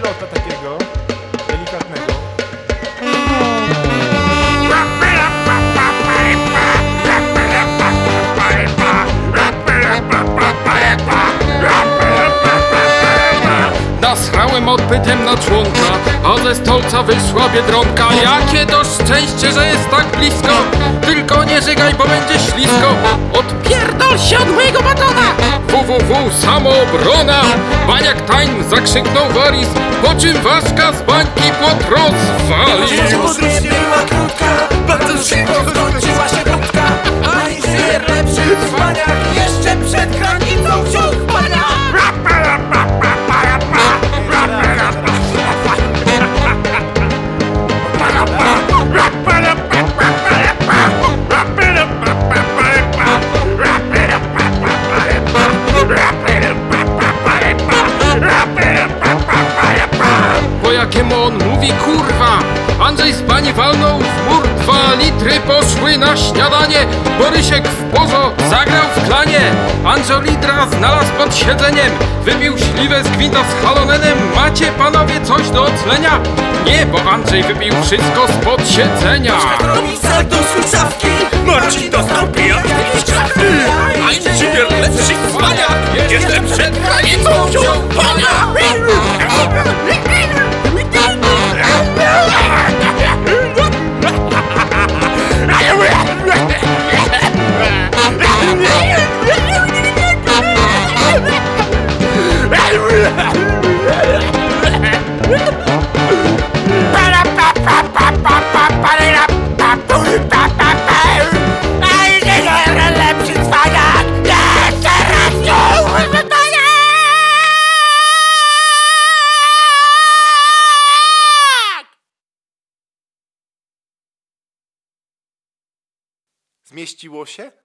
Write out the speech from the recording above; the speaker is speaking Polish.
pilota takiego delikatnego. Nasrałem odbytem na członka, a ze stolca wyszła biedronka. Jakie to szczęście, że jest tak blisko. Tylko nie żygaj, bo będzie ślisko. Odpierdol się od mojego batona. www samoobrona. Baniak tań zakrzyknął Waris, po czym ważka z bańki płot rozwalił. Podróż nie była krótka, bardzo szybko skończyła się wódka. A inżynier lepszy w baniach jeszcze przed granicą wziął pana. Po jakiemu on mówi kurwa. Andrzej z bani walnął w mur, 2 litry poszły na śniadanie. Borysiek w pozo zagrał w klanie. Andrzolidra znalazł pod siedzeniem, wypił śliwę z gwinta z halonenem. Macie panowie coś do oclenia? Nie, bo Andrzej wypił wszystko spod siedzenia. Robi salto z hucawki, Marcin dostał pijak z czapki. A inżynier lepszy w baniach jeszcze przed granicą wziął pana. Zmieściło się?